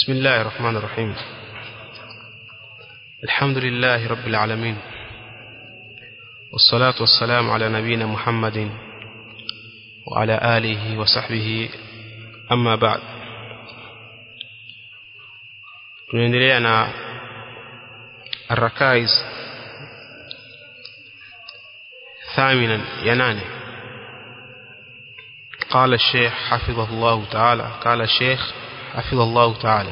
بسم الله الرحمن الرحيم. الحمد لله رب العالمين، والصلاة والسلام على نبينا محمد وعلى آله وصحبه. أما بعد، tunaendelea na الركائز ثامنا يناني. قال الشيخ حفظه الله تعالى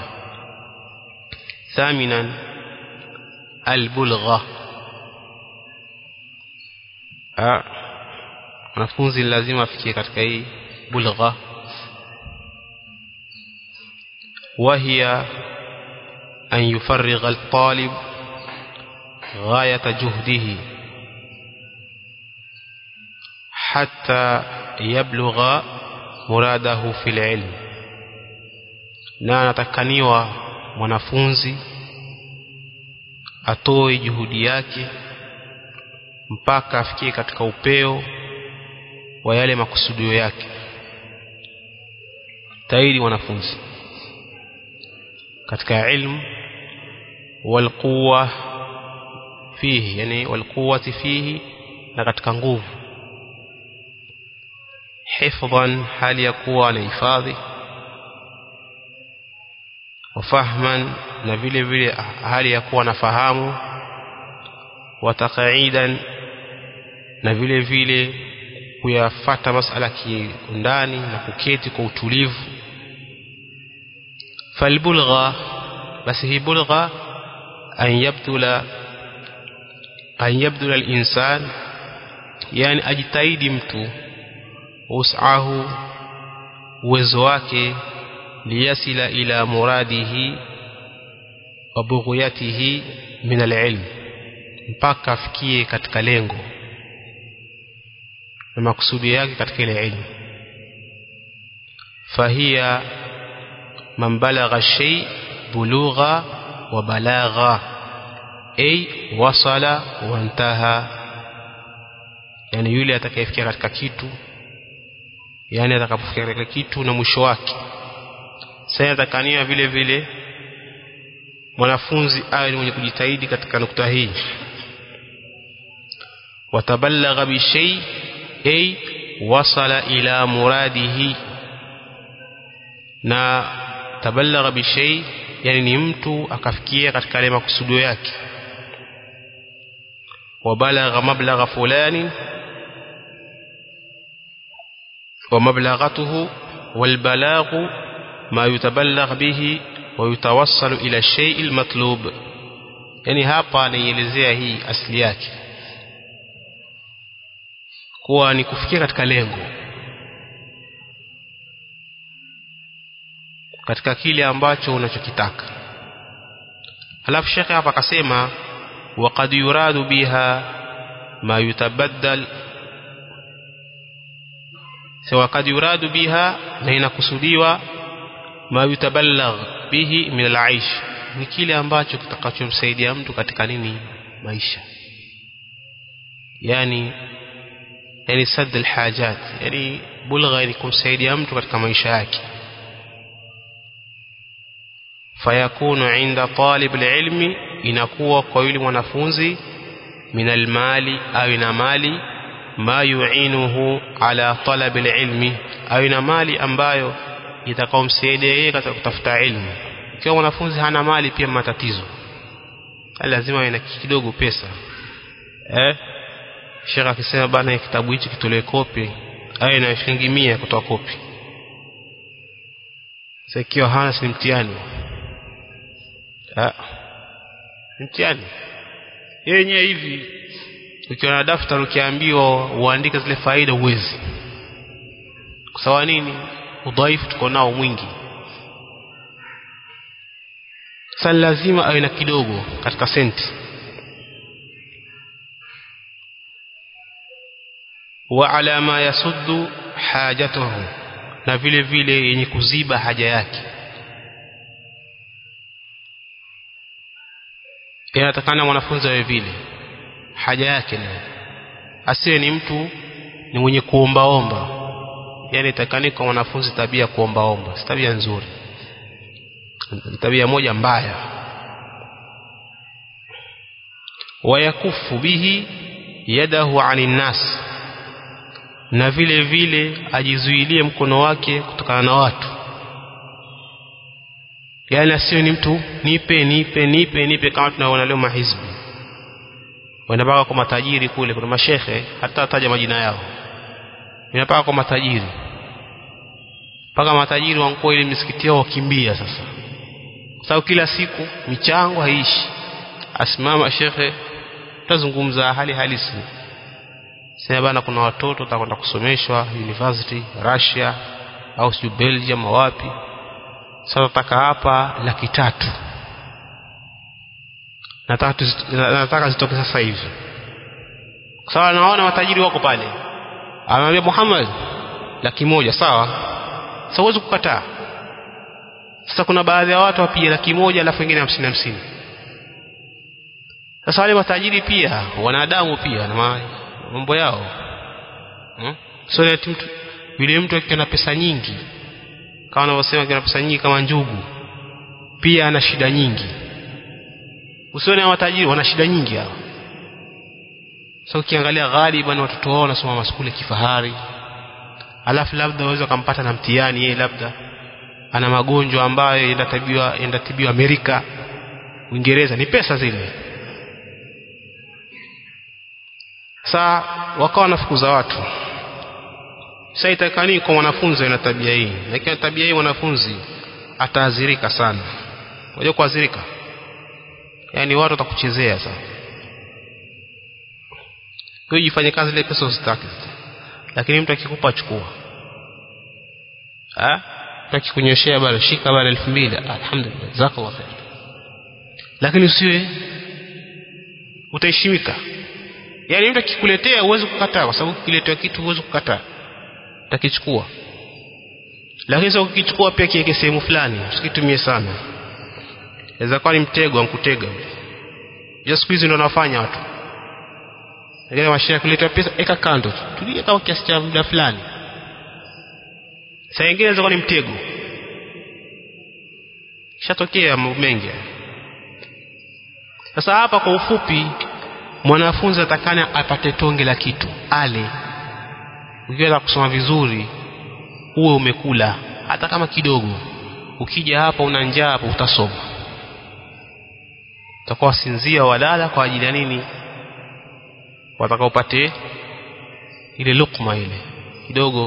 ثامنا البلغة. mwanafunzi lazima afikie katika hii bulgha, وهي أن يفرغ الطالب غاية جهده حتى يبلغ مراده في العلم. na anatakaniwa mwanafunzi atoe juhudi yake mpaka afikie katika upeo wa yale makusudio yake. Tairi mwanafunzi katika ilmu, walquwa fihi, yani walquwati fihi, na katika nguvu. Hifdhan, hali ya kuwa anahifadhi. Wafahman, na vile vile hali ya kuwa anafahamu. Wataqaidan, na vile vile kuyafata masala kiundani na kuketi kwa utulivu. Falbulgha, basi hii bulgha an yabdula al-insan, yani ajitahidi mtu us'ahu, uwezo wake, liyasila ila muradihi wa bughyatihi min al-ilm, mpaka afikie katika lengo na makusudi yake katika ile ilmu. Fahiya man balagha shay bulugha wa balagha, ay wasala wa intaha, yani yule atakayefikia katika kitu, yani atakapofikia katika kitu na mwisho wake. Sasa atakania vile vile mwanafunzi awe mwenye kujitahidi katika nukta hii. Watabalagha bi shay ay wasala ila muradihi, na tabalagha bi shay yani ni mtu akafikia katika ile makusudio yake. Wabalagha mablagha fulani wa mablaghatuhu walbalaghu ma yutabalagh bihi wa yutawassalu ila shay'il matlub. Yani hapa anaelezea hii asili yake kuwa ni kufikia katika lengo, katika kile ambacho unachokitaka. Halafu shekhe hapa akasema waqad yuradu biha ma yutabaddal, sawa qad yuradu biha, na inakusudiwa ma yutabalagh bihi min al-aish, ni kile ambacho kitakachomsaidia mtu katika nini, maisha. Yani sadd al-hajat, yani bulgha ni kumsaidia mtu katika maisha yake. Fayakunu inda talib al-ilmi, inakuwa kwa yule mwanafunzi, min al-mali, au ina mali, ma yu'inuhu ala talab al-ilmi, au ina mali ambayo itakomsaidia yeye katika kutafuta ilmu. Ikiwa mwanafunzi hana mali, pia matatizo, lazima awe na kidogo pesa. Sheikh akisema bana kitabu hichi kitolee kopi, awe na shilingi 100 kutoa kopi. Sasa ikiwa hana, si mtihani. Mtihani yenyewe hivi, ukiwa na daftari ukiambiwa uandike zile faida uwezi. Kwa sababu nini? Udhaifu tuko nao mwingi. Sasa lazima awe na kidogo katika senti. Wa ala ma yasuddu hajatuhu, na vile vile yenye kuziba haja yake. Inatakana mwanafunzi awe vile haja yake, na asiwe ni mtu ni mwenye kuombaomba. Yani itakani kwa mwanafunzi tabia kuombaomba, si tabia nzuri. tabia moja mbaya. Wayakufu bihi yadahu 'anil nas, na vile vile ajizuilie mkono wake kutokana na watu. Yani asiwe ni mtu nipe kama tunaona leo mahizbi wanapaka kwa matajiri kule, kuna mashehe hata taja majina yao, wanapaka kwa matajiri mpaka matajiri wanko ile misikiti yao wakimbia sasa, sababu kila siku michango haishi. Asimama shekhe, tazungumza hali halisi, sema bana kuna watoto watakwenda kusomeshwa university Russia au sio Belgium wapi, sasa nataka hapa 300,000, nataka zitoke sasa hivi. Sawa, naona matajiri wako pale, anamwambia Muhammad 100,000, sawa, sasa huwezi kukataa. Sasa kuna baadhi ya watu wapiga 100,000 alafu wengine 50. Sasa wale matajiri pia wanadamu pia na mambo yao. So eti mtu vile mtu akina pesa nyingi, kama wanavyosema kina pesa nyingi kama njugu, pia ana shida nyingi. Usione matajiri wana shida nyingi hao. So ukiangalia ghaliban watoto wao wanasoma maskuli kifahari, alafu labda waweza kumpata na mtihani yeye, labda ana magonjwa ambayo endatibiwa Amerika, Uingereza, ni pesa zile. Sasa wakawa wanafukuza watu. Sasa itakani kwa mwanafunzi ana tabia hii, lakini tabia hii mwanafunzi ataadhirika sana. Unajua kuadhirika, yani watu watakuchezea sana. Kwa hiyo jifanye kazi ile pesa usitaki, lakini mtu akikupa chukua. Takikunyoshea bado shika bado 2,000, alhamdulillah, jazakallahu khair. Lakini usiwe utaheshimika. Yani mtu akikuletea uweze kukataa, kwa sababu kiletea kitu uweze kukataa, utakichukua. Lakini sio ukichukua pia kiweke sehemu fulani, usikitumie sana. Inaweza kuwa ni mtego ankutega. Just squeeze ndio wanafanya watu. Lakini mashia kuleta pesa eka kando, tulie kama kiasi cha muda fulani. Sasa ingine inaweza kuwa ni mtego. Shatokea mambo mengi. Sasa hapa kwa ufupi, mwanafunzi atakana apate tonge la kitu ale. Ukiweza kusoma vizuri uwe umekula hata kama kidogo. Ukija hapa una njaa hapo utasoma. Utakuwa sinzia walala kwa ajili ya nini? Wataka upate ile lukma ile kidogo.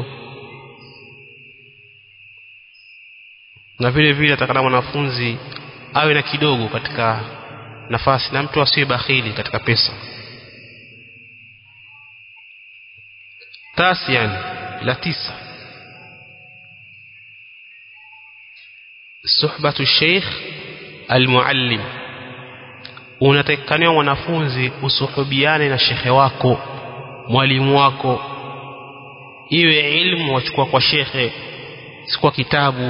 Na vile vile atakana mwanafunzi awe na kidogo katika nafasi, na mtu asiwe bakhili katika pesa. Tasian la 9, suhbatu sheikh almuallim. Unatakikana mwanafunzi usuhubiane na shekhe wako, mwalimu wako. Iwe ilmu wachukua kwa shekhe, si kwa kitabu.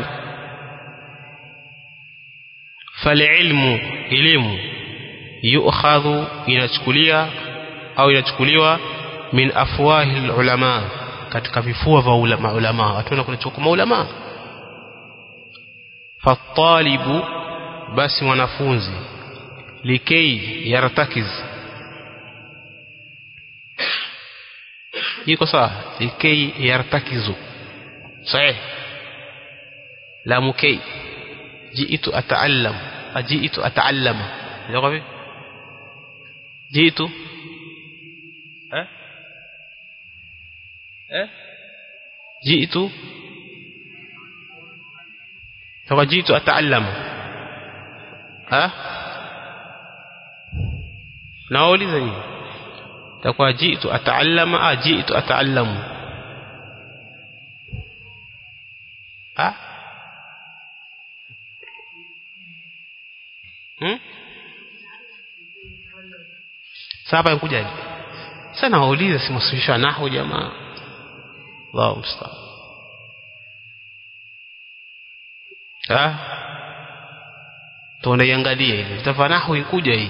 Falilmu, elimu, yu'khadhu, inachukuliwa min afwahil ulama, katika vifua vya ulama. Watu wanakuchukua kwa maulama. Fatalibu, basi mwanafunzi, likay yartakiz, iko sawa, likay yartakizu sahih, la mukay. Jiitu ata'allam, ajiitu ata'allama, ndio vipi? Jiitu jiitu tawajitu ata'allama. Nauliza nini? Takwa jiitu ata'allama, ajiitu ata'allamu. Saba nikuja. Sasa nauliza si msufisha nahwu jamaa. Allahu musta'an. Tunaiangalia hivi. Tafanahu ikuja hii.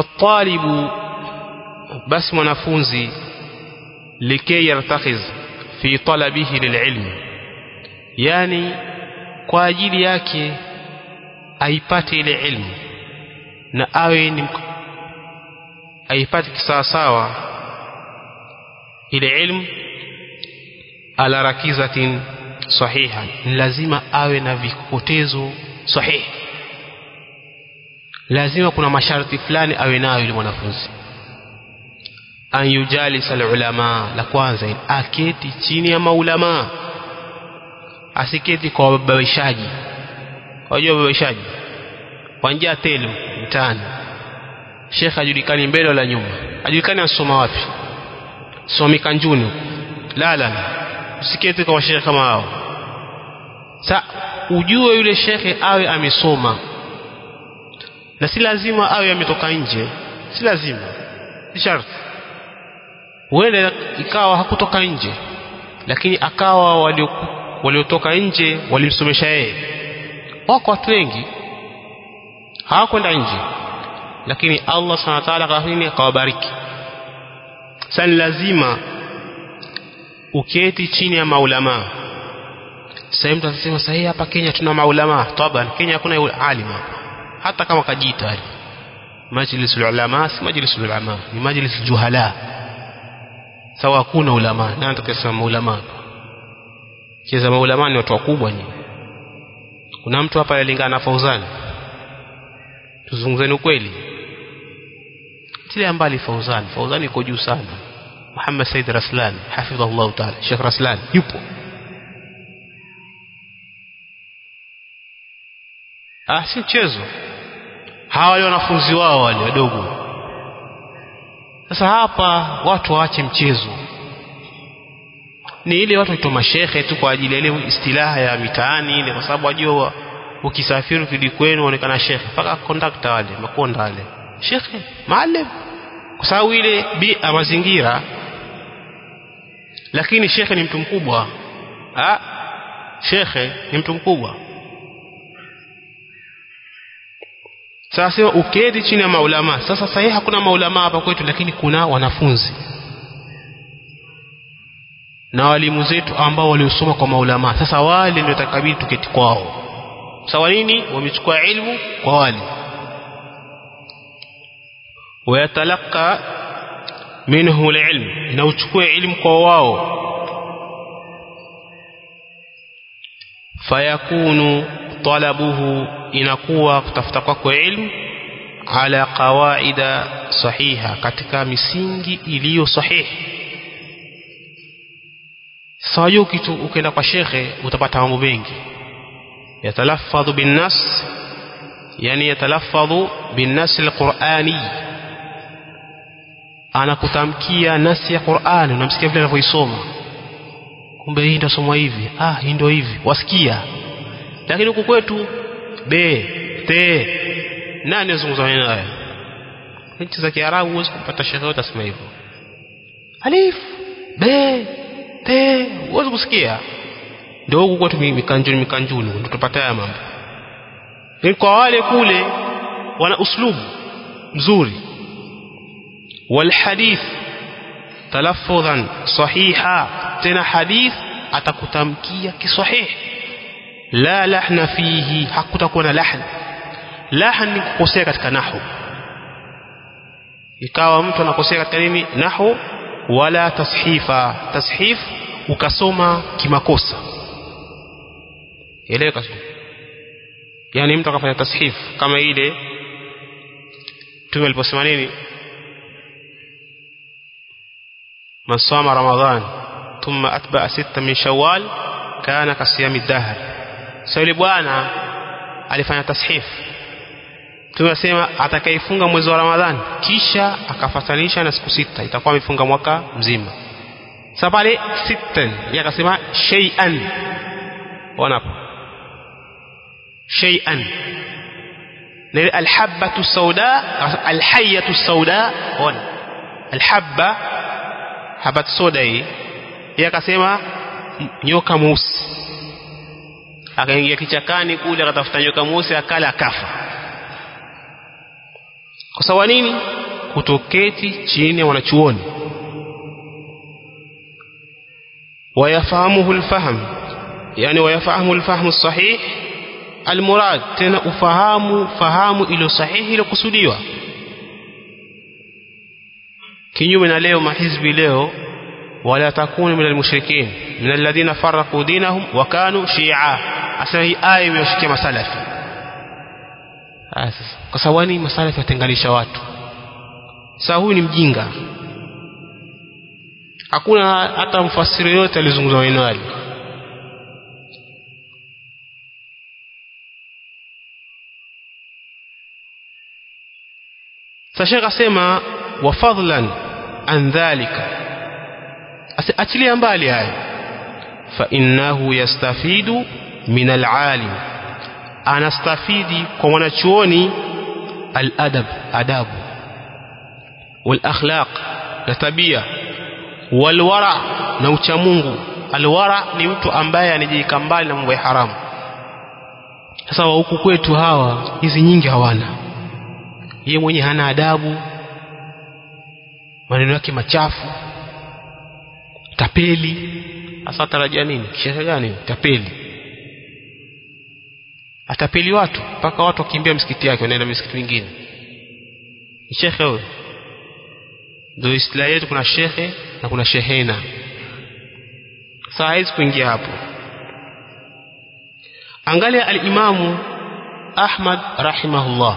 Fatalibu, basi mwanafunzi, likay yartakiz, fi talabihi lililm, yani kwa ajili yake aipate ile ilmu na awe ni aipate kisawasawa ile ilmu ala rakizatin sahiha, lazima awe na vikotezo sahihi, lazima kuna masharti fulani awe nayo yule mwanafunzi. An yujalisa alulama, la kwanza aketi chini ya maulama, asiketi kwa wababaishaji. Wajua wababaishaji wanjia tele mtaani, shekha hajulikani mbele wala nyuma, hajulikani asoma wapi, somi kanjuni, la usiketi kwa shekhe kama hao. Ujue yule shekhe awe amesoma, na si lazima awe ametoka nje, si lazima, si sharti. Wale ikawa hakutoka nje, lakini akawa waliotoka nje walimsomesha yeye. Wako watu wengi hawakwenda nje, lakini Allah Subhanahu wa ta'ala kafini akawabariki. Sasa lazima uketi chini ya maulama. Sasa mtu atasema sasa hapa Kenya tuna maulama. Taban Kenya hakuna alima, hata kama kajiita majlisul ulama, si majlisul ulama, ni majlisul juhala. Sawa, hakuna ulama. Na atakasema maulama, kiza maulama ni watu wakubwa nyinyi. Kuna mtu hapa alilingana na Fauzani, tuzunguzeni ukweli. Tile mbali Fauzani iko juu sana. Muhammad Said Raslan hafidhahullah ta'ala, Sheikh Raslan yupo. Si mchezo. Hawa wale wanafunzi wao wale wadogo. Sasa hapa watu waache mchezo. Ni ile watu waitwa mashekhe tu kwa ajili ya ile istilaha ya mitaani ile, kwa sababu wajua ukisafiri kidi kwenu unaonekana shekhe, mpaka conductor wale makonda wale shekhe maalim, kwa sababu ile bia mazingira. Lakini shekhe ni mtu mkubwa. Shekhe ni mtu mkubwa. Sasa uketi chini ya maulama. Sasa sahihi hakuna maulama hapa kwetu, lakini kuna wanafunzi na walimu zetu ambao waliosoma kwa maulama. Sasa wale ndio takabidi tuketi kwao. Sawa, nini wamechukua ilmu kwa wale, wayatalaka minhu alilm, na uchukue ilmu kwa wao. Fayakunu talabuhu, inakuwa kutafuta kwako ilmu ala qawaida sahiha, katika misingi iliyo sahihi. Sawa, kitu ukienda kwa shekhe utapata mambo mengi. Yatalaffadhu bin nas, yani yatalaffadhu bin nas alqur'ani, anakutamkia nasi ya Qur'ani, unamsikia vile anavyoisoma, kumbe hii ndio somo hivi, hii ndio hivi wasikia. Lakini huku kwetu nani azungumza maneno haya? Nchi za Kiarabu huwezi kupata shekhe yote asema hivyo. Alif huwezi kusikia. Ndio huku kwetu mikanjuni ndio tupata haya mambo. Ni kwa wale kule wana uslubu mzuri. Wal hadith talaffuzan sahiha, tena hadith atakutamkia kisahihi. La lahna fihi, hakutakuwa na lahn. Lahn ni kukosea katika nahwu. Ikawa mtu anakosea katika nini? Nahwu. Wala tashifa, tashif ukasoma kimakosa, eleka. Yani mtu akafanya tashif kama ile Mtume aliposema nini, man sama ramadhan thumma atba'a 6 min shawwal kana kasiyami dahr. Sasa yule bwana alifanya tashif. Tunasema atakayefunga mwezi wa Ramadhani kisha akafatanisha na siku 6 itakuwa amefunga mwaka mzima. Sasa pale 6 yakasema shay'an, wanapo shay'an, na alhabatu sauda, alhayatu sauda, wana alhabba, habatu sauda hii yakasema nyoka mweusi. Akaingia kichakani kule akatafuta nyoka mweusi, akala akafa. Kwa sababu nini? Kutoketi chini ya wanachuoni. wayafahamuhu alfahm, yani wayafahamu alfahmu sahih almurad, tena fahamu ilo sahihi ilo kusudiwa. kinyume na leo mahizbi leo, wala takunu min almushrikin min alladhina farraqu dinahum wa kanu shi'a. Asema hii aya imewashikia masalafi. Kwa sababu ni masalafi watenganisha watu. Sasa huyu ni mjinga, hakuna hata mfasiri yote alizungumza maneno haya. Sheikh asema wa fadlan an dhalika, achilia mbali haya, fa innahu yastafidu min alalim, anastafidi kwa mwanachuoni aladab, adabu, wal akhlaq, na tabia, wal wara, na uchamungu. Alwara ni mtu ambaye anajiweka mbali na mambo ya haramu. Sasa huku kwetu hawa hizi nyingi hawana. Yeye mwenye hana adabu, maneno yake machafu, tapeli. Sasa tarajia nini? Kisha gani? Tapeli. Atapeli watu mpaka watu wakimbia msikiti yake wanaenda msikiti mwingine. Shekhe huyo ndio istilahi yetu, kuna shekhe na kuna shehena. Sasa hizi kuingia hapo. Angalia al-Imamu Ahmad rahimahullah,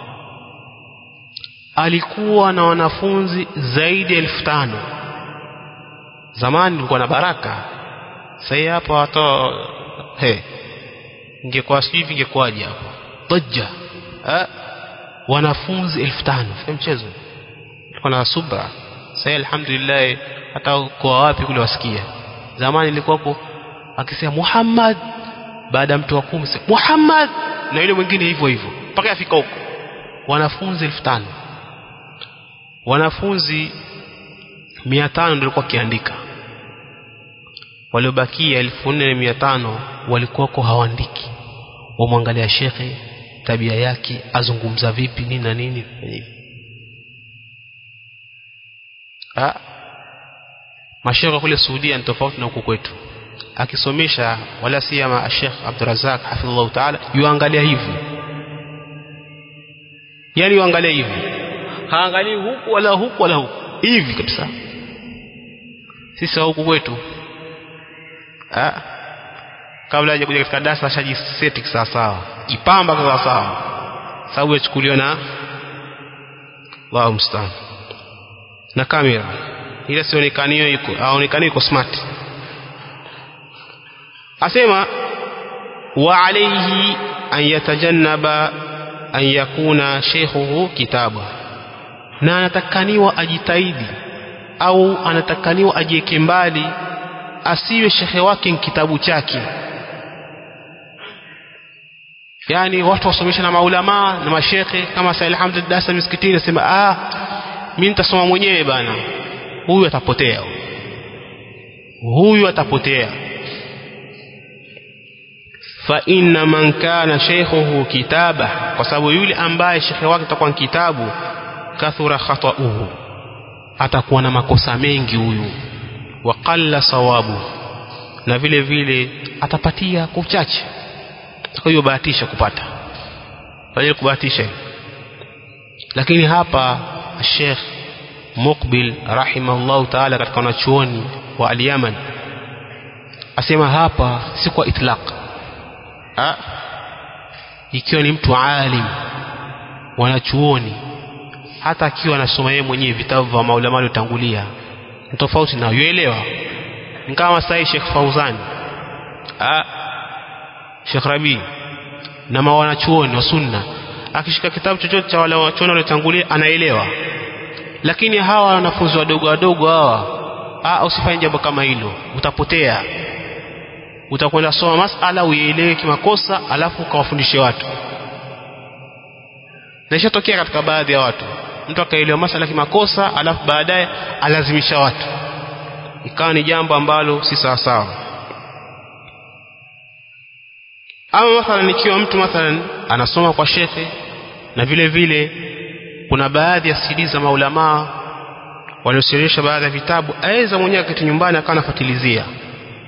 alikuwa na wanafunzi zaidi ya 1500. Zamani kulikuwa na baraka. Sasa hapo hata ingekuwa sivyo ingekuwaje hapo? Dajja. Wanafunzi 1500. Sio mchezo. Kuna subra. Sasa alhamdulillah hata kwa wapi kule wasikia. Zamani ilikuwa hapo akisema Muhammad, baada mtu wa 10 Muhammad, na yule mwingine hivyo hivyo mpaka afika huko. Wanafunzi 1500. Wanafunzi 500 ndio walikuwa kiandika. Waliobakia 4500 walikuwa hawaandiki. Wamwangalia shekhe, tabia yake, azungumza vipi, nini na nini hivi. Mashekhe kule Saudia ni tofauti na huko kwetu. Akisomesha wala siyama Sheikh Abdurrazzaq hafidhullah ta'ala, yuangalia hivi. Yani yuangalia hivi. Haangalii huku wala huku wala huku. Hivi kabisa. Sisi huku kwetu kabla haja kuja katika darasa shajiseti sawa sawa, ipamba sawa sawa, sababu yachukuliwa na Allahu musta'an na kamera ile sionekaniyo iko aonekane iko smart. Asema wa alayhi an yatajannaba an yakuna shaykhuhu kitaba, na anatakaniwa ajitahidi au anatakaniwa ajieke mbali asiwe shekhe wake kitabu chake. Yani watu wasomesha na maulama na mashekhe kama Said Hamd Dasa msikitini, nasema mimi nitasoma mwenyewe bana, huyu atapotea, huyu atapotea. Fa inna man kana shaykhuhu kitaba, kwa sababu yule ambaye shekhe wake atakuwa kitabu, kathura khata'uhu, atakuwa na makosa mengi huyu, wa qalla sawabu, na vile vile atapatia kwa uchache. Kwa hiyo bahatisha kupata, bali kubahatisha. Lakini hapa Sheikh Muqbil rahimahullah ta'ala katika wanachuoni wa al-Yaman asema hapa si kwa itlaq. Ikiwa ni mtu alim wanachuoni, hata akiwa anasoma yeye mwenyewe vitabu vya maulama waliotangulia, tofauti na yuelewa. Ni kama sai Sheikh Fauzan, Sheikh Rabi na wanachuoni wa sunna, akishika kitabu chochote cha wale wanachuoni waliotangulia anaelewa. Lakini hawa wanafunzi wadogo wadogo hawa, usifanye jambo kama hilo, utapotea. Utakwenda soma masala uielewe kimakosa, alafu ukawafundishe watu. Na ishatokea katika baadhi ya watu, mtu akaelewa masala kimakosa, alafu baadaye alazimisha watu, ikawa ni jambo ambalo si sawa sawa. Ama mathalan ikiwa mtu mathalan anasoma kwa shekhe, na vile vile kuna baadhi ya CD za maulama waliosirisha baadhi ya vitabu, aweza mwenyewe akati nyumbani akawa anafuatilizia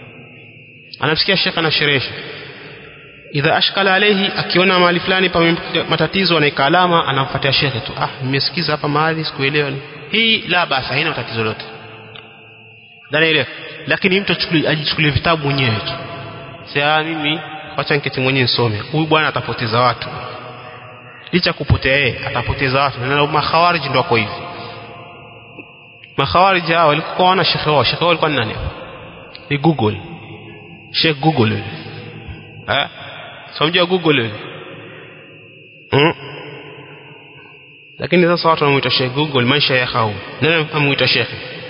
anamsikia shekhe anasherehesha, idha ashkala alayhi, akiona mahali fulani pa matatizo anaika alama, anamfuatia shekhe tu, nimesikiza hapa mahali sikuelewa, hii la basi, haina tatizo lolote ndani ile. Lakini mtu ajichukulie vitabu mwenyewe tu, sasa mimi acha niketi mwenyewe nisome, huyu bwana atapoteza watu. Licha kupotea yeye atapoteza watu. Na makhawarij ndio wako hivi. Makhawarij hao walikuwa wana shekhe wao walikuwa ni nani? Ni Google, Sheikh Google. Somjua Google. Lakini sasa watu wanamuita Sheikh Google, maisha ya hao. Nani amuita Sheikh?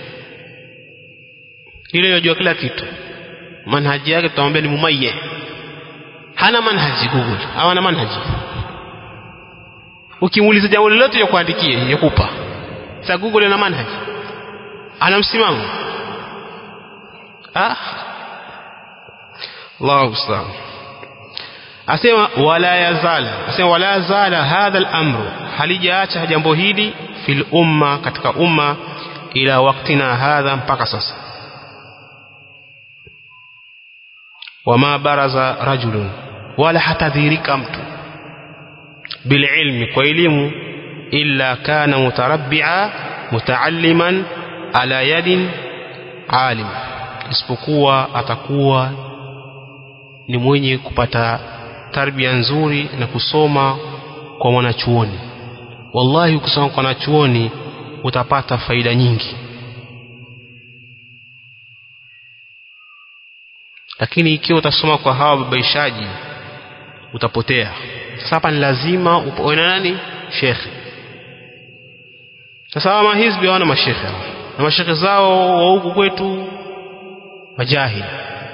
Ile yajua kila kitu. Manhaji yake tutamwambia ni mumayye. Hana manhaji Google, hawana manhaji. Ukimuuliza jambo lolote ya kuandikie yakupa. Sasa Google ina manhaji, ana msimamo. Allahu subhanahu asema wala yazala hadha al-amru, halijaacha jambo hili fil umma, katika umma, ila waktina hadha, mpaka sasa. Wama baraza rajulun, wala hatadhirika mtu bil ilmi, kwa elimu, illa kana mutarabbi'a mutaalliman ala yadin alim, isipokuwa atakuwa ni mwenye kupata tarbia nzuri na kusoma kwa mwanachuoni. Wallahi ukisoma kwa mwanachuoni utapata faida nyingi, lakini ikiwa utasoma kwa hawa babaishaji utapotea. Sasa hapa ni lazima uwe na nani? Shekhe. Sasa kama hizbi wana mashekhe, na mashekhe zao wa huku kwetu majahili.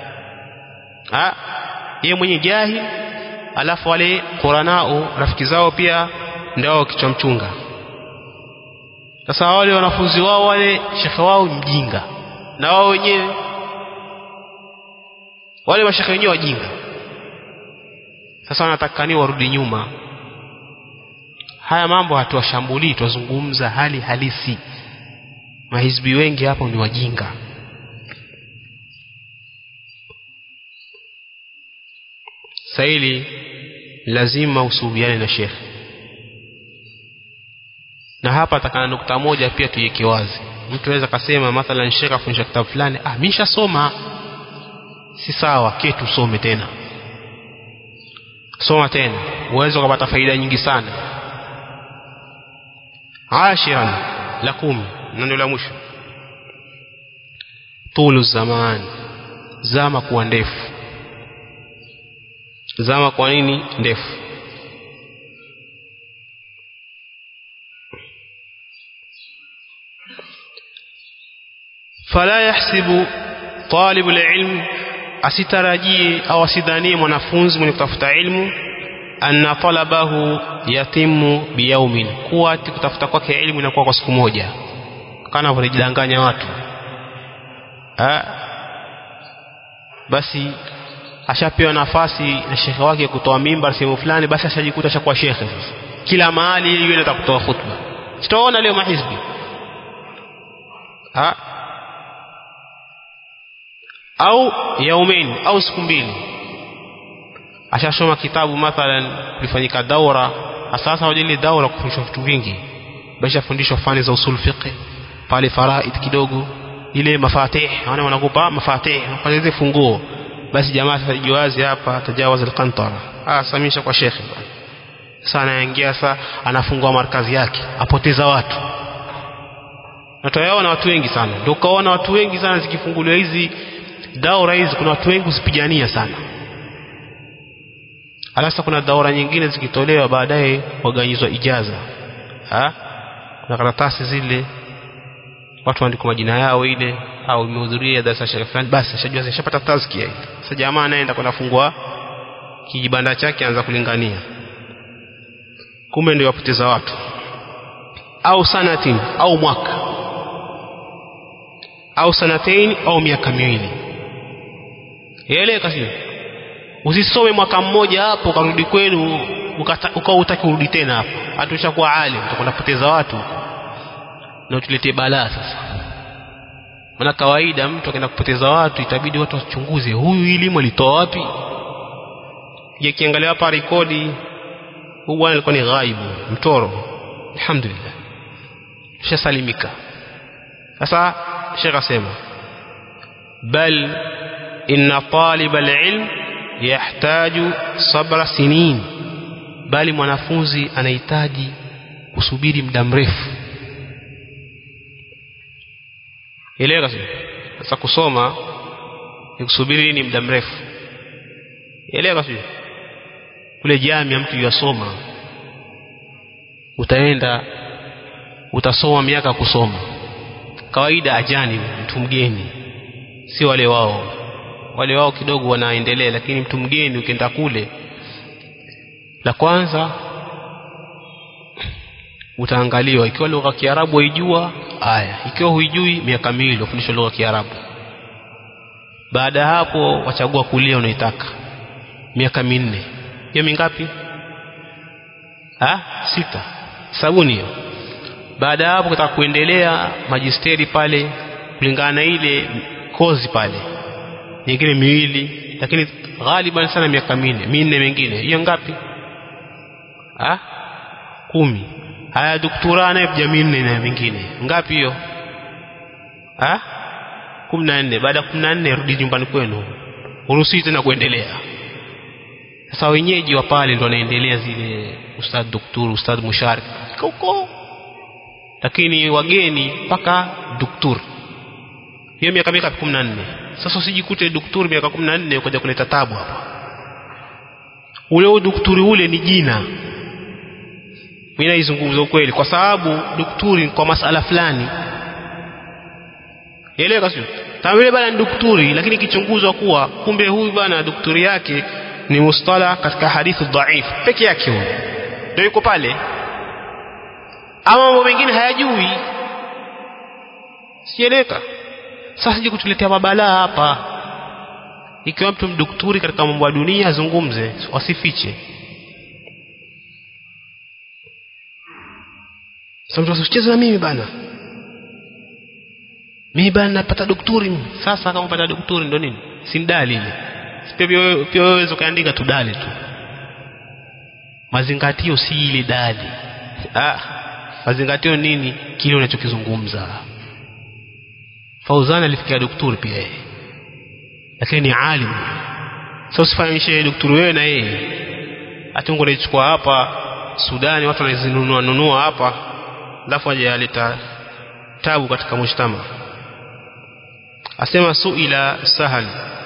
Yeye mwenye jahili, alafu wale Quranao rafiki zao pia ndio kichwa mchunga. Sasa wale wanafunzi wao wale shekhe wao mjinga, na wao wenyewe wale mashekhe wenyewe wajinga. Sasa wanatakani warudi nyuma. Haya mambo hatuwashambulii, tuzungumza hali halisi. Mahizbi wengi hapo ni wajinga. Saili lazima usuhubiane na shekhe. Na hapa atakana nukta moja pia tuiweke wazi. Mtu anaweza kusema mathalan shekhe afundisha kitabu fulani, mimi nishasoma. Si sawa, ketu some tena. Soma tena, uweze kupata faida nyingi sana. Ashiran, la 10, na ndio la mwisho. Tulu zaman, zama kuwa ndefu. Zama kwa nini ndefu? Fala yahsibu talibul ilm, asitarajie au asidhanie mwanafunzi mwenye kutafuta ilmu, anna talabahu yatimu biyaumin, kuwa kutafuta kwake ilmu inakuwa kwa siku moja, kana wanajidanganya watu. Basi ashapewa nafasi na shekhe wake kutoa mimbar sehemu fulani, basi ashajikuta ashakuwa shekhe sasa. Kila mahali yeye atakutoa khutba. Tutaona leo mahizbi. Au yaumin, au siku mbili. Ashasoma kitabu mathalan, kulifanyika daura, sasa wajili daura kufundishwa vitu vingi. Basha fundishwa fani za usul fiqh, pale faraid kidogo, ile mafatih, wanakupa mafatih, wanapeleze funguo. Basi jamaa sasa jiwazi hapa tajawaz al-qantara. Samisha kwa shekhe bwana. Sana anaingia sasa, anafungua markazi yake, apoteza watu. Na tunaona watu wengi sana. Ndio kaona watu wengi sana zikifunguliwa hizi daura hizi, kuna watu wengi usipigania sana. Alasa kuna daura nyingine zikitolewa baadaye waganyizwa ijaza. Kuna karatasi zile watu waandika majina yao ile, au imehudhuria darasa shekhe fulani, basi ashajua ashapata tazkia ile. Sasa jamaa anaenda kwenda fungua kijibanda chake, anza kulingania. Kumbe ndio yapoteza watu. Au sanatin, au mwaka, au sanatain, au miaka miwili. Yele kasi usisome mwaka mmoja hapo karudi kwenu ukautaki kurudi tena hapo, atushakuwa alim, utakwenda kupoteza watu na utuletee balaa sasa. Maana kawaida mtu akaenda kupoteza watu itabidi watu wachunguze huyu elimu alitoa wapi. Je, kiangalia hapa rekodi huyu bwana alikuwa ni ghaibu, mtoro. Alhamdulillah. Shasalimika. Sasa Sheikh asema bal inna talib al-ilm yahtaju sabra sinin, bali mwanafunzi anahitaji kusubiri muda mrefu. Elewa sasa, kusoma ni kusubiri ni muda mrefu. Elewa sio kule jamii mtu yasoma, utaenda utasoma miaka kusoma. Kawaida ajani mtu mgeni, si wale wao kidogo wanaendelea, lakini mtu mgeni ukienda kule, la kwanza utaangaliwa ikiwa lugha ya Kiarabu waijua, ikiwa huijui miaka miwili ufundishwe lugha ya Kiarabu. Baada hapo wachagua kulia unaitaka, miaka 4. Hiyo mingapi? 6. sabuni hiyo. Baada hapo kutaka kuendelea majisteri pale kulingana na ile kozi pale, nyingine 2, lakini ghaliban sana miaka 4 mingine. Hiyo ngapi? 10. Haya doktora naye jamii 4 na mingine ngapi hiyo? 14. Baada ya 14 rudi nyumbani kwenu, uruhusi tena kuendelea. Sasa wenyeji wa pale ndio wanaendelea zile ustad doktor, ustad musharik huko, lakini wageni mpaka doktor. Hiyo miaka 14. Sasa usijikute doktor miaka 14 ukaja kuleta tabu hapa. Ule doktori ule ni jina. Mimi naizungumza ukweli kwa sababu doktori kwa masala fulani. Elewa sio? Tawile bana doktori, lakini kichunguzwa kuwa kumbe huyu bana doktori yake ni mustala katika hadithi dhaif peke yake, huyo ndio yuko pale, ama mambo mengine hayajui. Sieleka. Sasa sije kutuletea mabalaa hapa. Ikiwa mtu mdaktari katika mambo ya dunia azungumze, wasifiche. Sasa usicheze na mimi bana. Mimi bana napata daktari. Sasa kama unapata daktari ndo nini? Si ndali ile. Pia wewe ukaandika tu dali tu. Mazingatio si ile dali. Mazingatio nini? Kile unachokizungumza. Fauzan alifikia daktari pia yeye, lakini ni alim. Sasa usifanyishe daktari wewe na yeye. Atungo alichukua hapa Sudani, watu wanazinunua hapa, alafu aje aleta tabu katika mshtama. Asema suila Sahal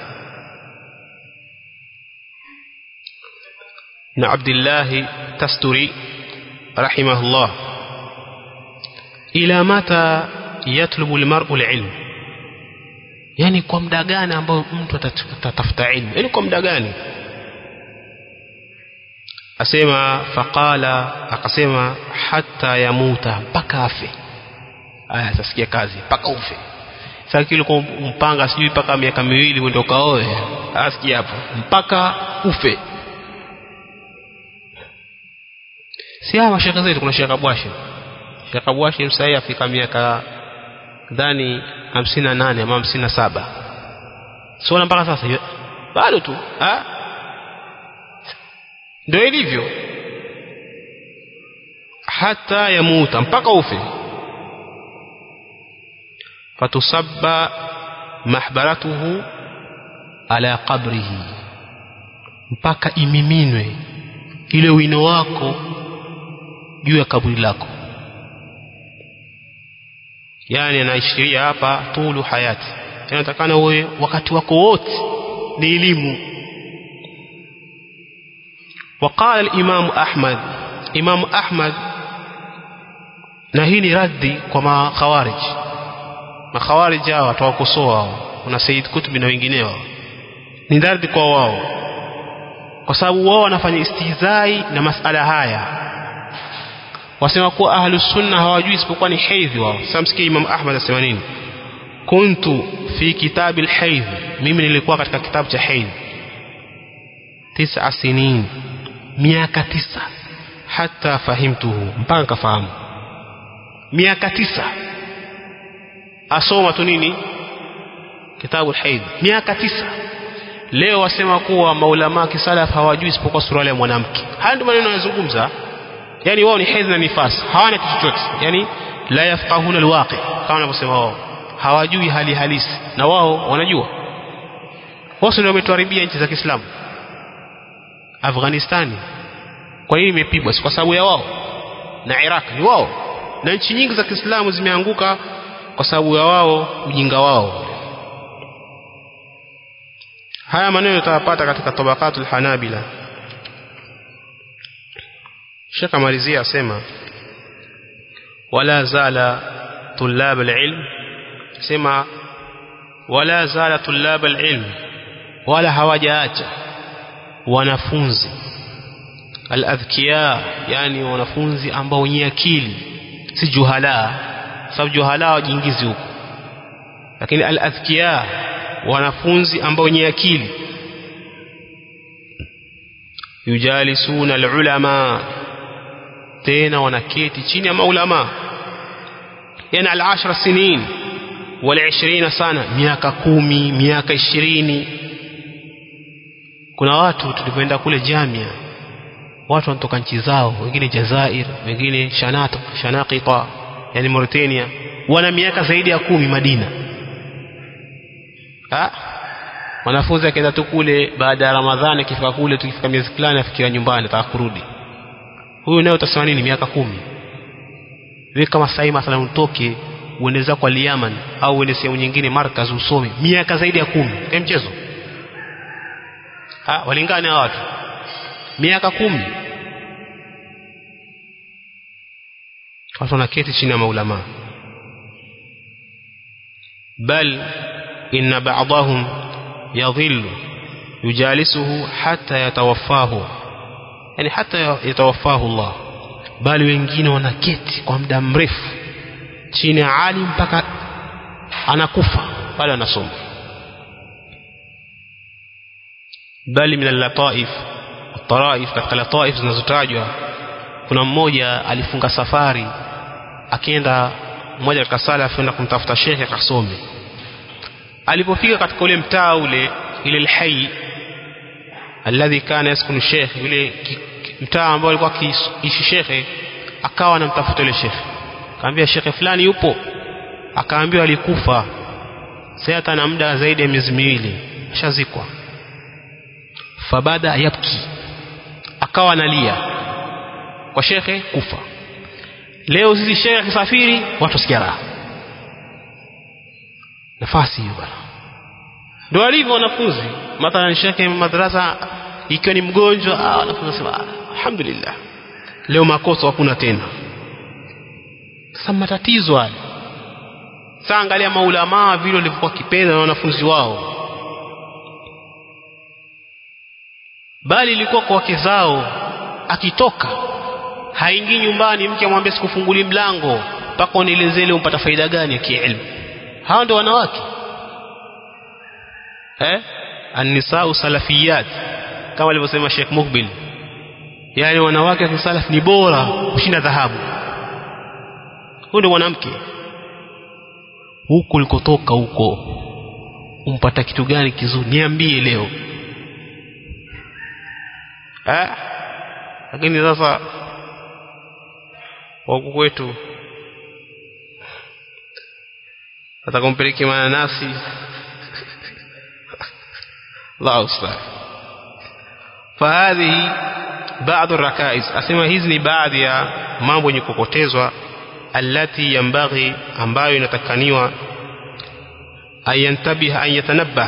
na Abdullah Tasturi rahimahullah, ila mata yatlubu almar'u alilm, yani kwa muda gani ambao mtu atatafuta ilmu, yani kwa muda gani? Asema faqala, akasema hatta yamuta, mpaka afe. Atasikia kazi mpaka ufe. Sasa kile kwa mpanga sijui mpaka miaka 2 ndio kaoe, asikia hapo mpaka ufe. Si hawa shaka zetu, kuna Sheikh Abwashi. Sheikh Abwashi msai afika miaka dhani 58 ama 57. Sio mpaka sasa bado tu. Ndio ilivyo. Hata yamuta, mpaka ufe. Fatusabba mahbaratuhu ala qabrihi, mpaka imiminwe ile wino wako juu ya kaburi lako. Yani anaishiria hapa tulu hayati, inatakana wewe wakati wako wote ni elimu. وقال الإمام أحمد، إمام أحمد نهيني ردي كما خوارج، ما خوارج hao watawakosoa na Said Kutubi na wengineo, ni ردي kwa wao, kwa sababu wao wanafanya istihzai na masala haya. Wasema kuwa ahlus sunna hawajui isipokuwa ni haidhi wao. Sasa msikie Imam Ahmad asema nini? Kuntu fi kitab al-haidh, mimi nilikuwa katika kitabu cha haidh 9 sinin, miaka 9, hata fahimtuhu, mpaka kafahamu. Miaka 9 asoma tu nini? kitabu al-haid miaka 9. Leo wasema kuwa maulama kisalaf hawajui isipokuwa suruali ya mwanamke. Haya ndio maneno yanazungumza. Yani wao ni haidh na nifas, hawana kitu chochote. Yani la yafqahuna alwaqi, kama wanavyosema wao, hawajui hali halisi, na wao wanajua. Wao ndio wametuharibia nchi za Kiislamu. Afghanistan kwa nini imepigwa? Si kwa sababu ya wao. Na Iraq ni wao, na nchi nyingi za Kiislamu zimeanguka kwa sababu ya wao, ujinga wao. Haya maneno tutayapata katika Tabaqatul Hanabila. Sheikh amalizia asema wala zala tulab alilm, sema wala zala tulab alilm, wala hawajaacha wanafunzi al-adhkiya, yani wanafunzi ambao wenye akili, si juhala, sababu juhala wajiingizi huko, lakini al-adhkiya wanafunzi ambao wenye akili, yujalisuna al-ulama, tena wanaketi chini ya maulama, yani al-10 sinin wal-20 sana, miaka 10, miaka 20. Kuna watu tulipoenda kule Jamia, watu wanatoka nchi zao, wengine Jazair, wengine Shanaqita, yani Mauritania, wana miaka zaidi ya 10 Madina. Wanafunzi akaenda tu kule baada ya Ramadhani, akifika kule, tukifika miezi fulani afikiria nyumbani ataka kurudi. Huyu naye utasema nini? Miaka 10. Wewe kama sasa mathalan utoke uendeza kwa Yemen au uende sehemu nyingine markaz usome, miaka zaidi ya 10, kwa mchezo? Walingane hao watu miaka 10. Watu wanaketi chini ya maulama. Bal inna ba'dahum yadhillu yujalisuhu hatta yatawaffahu, yani hatta yatawaffahu Allah. Bali wengine wanaketi kwa muda mrefu chini ya alim mpaka anakufa pale anasoma. Bali min al-lataif, at-taraif, katika lataif zinazotajwa, kuna mmoja alifunga safari akienda mmoja katika sala afienda kumtafuta shekhe akasome. Alipofika katika ule mtaa ule, ile al-hayy alladhi kana yaskunu shekhe, ule mtaa ambao alikuwa akiishi shekhe, akawa anamtafuta ile shekhe. Akamwambia shekhe fulani yupo? Akaambiwa alikufa, sasa hata muda zaidi ya miezi 2 ashazikwa. Fabada yabki, akawa analia kwa shekhe kufa. Leo sisi shekhe akisafiri watu sikia raha, nafasi hiyo bana. Ndio alivyo wanafunzi. Mathalan shekhe madrasa ikiwa ni mgonjwa, wanafunzi sema alhamdulillah, leo makosa hakuna tena. Sasa matatizo haya. Sasa angalia maulama vile walivyokuwa kipenda na wanafunzi wao. Bali ilikuwa kwa wake zao, akitoka haingii nyumbani, mke amwambia sikufunguli mlango mpaka unielezee leo umpata faida gani ya kielimu. Hao ndio wanawake. An-nisaa salafiyat, kama alivyosema Sheikh Mukbil, yani wanawake wa salaf ni bora kushinda dhahabu. Huyo ndio mwanamke. Huko ulikotoka huko umpata kitu gani kizuri? Niambie leo. Lakini sasa wako kwetu atakumpelekea mananasi la ustah. Fahadhi baadhi الركائز, asema hizi ni baadhi ya mambo yenye kukotezwa, allati yambaghi, ambayo inatakaniwa, ayantabiha, an yatanabbah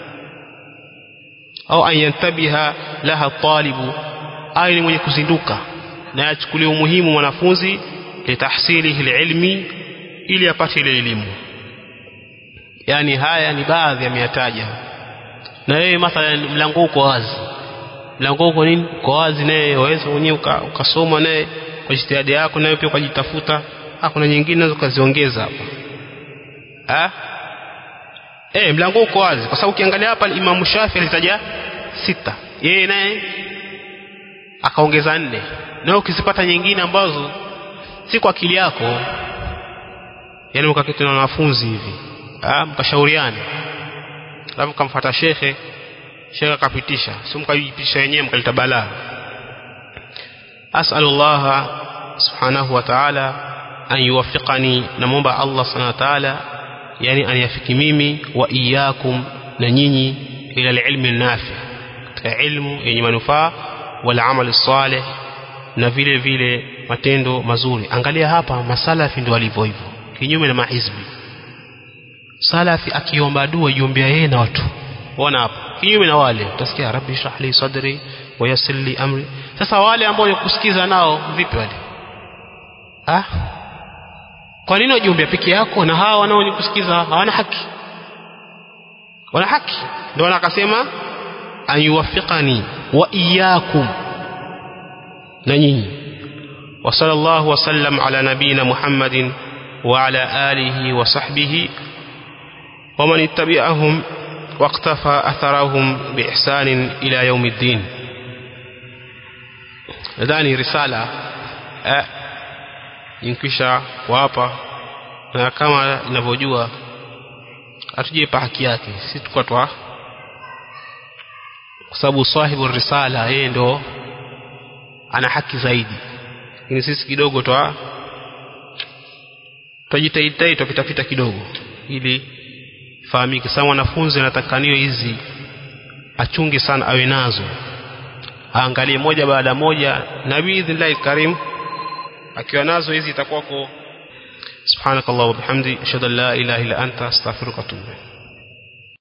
au an yantabiha laha talibu, ayi ni mwenye kuzinduka na achukulie umuhimu mwanafunzi, litahsilihi ilmi, ili apate ile elimu. Yani haya ni baadhi ya miyataja. Na wewe mathalan mlango uko wazi, mlango uko nini uko wazi, naye waweza mwenyewe ukasoma naye kwa jitihada yako, naye pia ukajitafuta. Kuna nyingine nazo kaziongeza hapa. Mlango uko wazi, kwa sababu ukiangalia hapa Imam Shafi alitaja 6, yeye naye akaongeza 4, na ukizipata nyingine ambazo si kwa akili yako, yani ukaketi na wanafunzi hivi mkashauriana, alafu kamfuata shekhe akapitisha, sio mkajipitisha wenyewe mkaleta balaa. As'alullah subhanahu wa ta'ala an yuwaffiqani, namuomba Allah subhanahu wa ta'ala yani aniyafiki mimi wa iyyakum na nyinyi ila alilmi nafi, katika ilmu yenye manufaa, wal amali salih, na vile vile matendo mazuri. Angalia hapa masalafi ndio walivyo hivyo, kinyume na mahizbi. Salafi akiomba dua yiombea yeye na watu, ona hapa, kinyume na wale utasikia rabbi shrah li sadri wa yassir li amri. Sasa wale ambao kusikiza nao vipi wale? Kwa nini ujiombea peke yako na hawa wanaonikusikiza hawana haki? Wana haki. Ndio akasema an yuwaffiqani wa iyyakum, na nyinyi. Wa sallallahu wa sallam ala nabina Muhammadin wa ala alihi wa sahbihi wa man ittabi'ahum waqtafa atharahum biihsan ila yawmiddin. Nadhani risala inkisha hapa, na kama ninavyojua atujipa haki yake, sisi tuko kwa sababu sahibu risala yeye ndo ana haki zaidi, lakini sisi kidogo tujitahidi tupita kidogo ili fahamike. Sawa, wanafunzi natakaniwa hizi achunge sana, awe nazo, aangalie moja baada moja, na biidhnillah karim akiwa nazo hizi itakuwa kwa subhanakallah wa bihamdi ashhadu an la ilaha illa anta astaghfiruka wa atubu ilayk.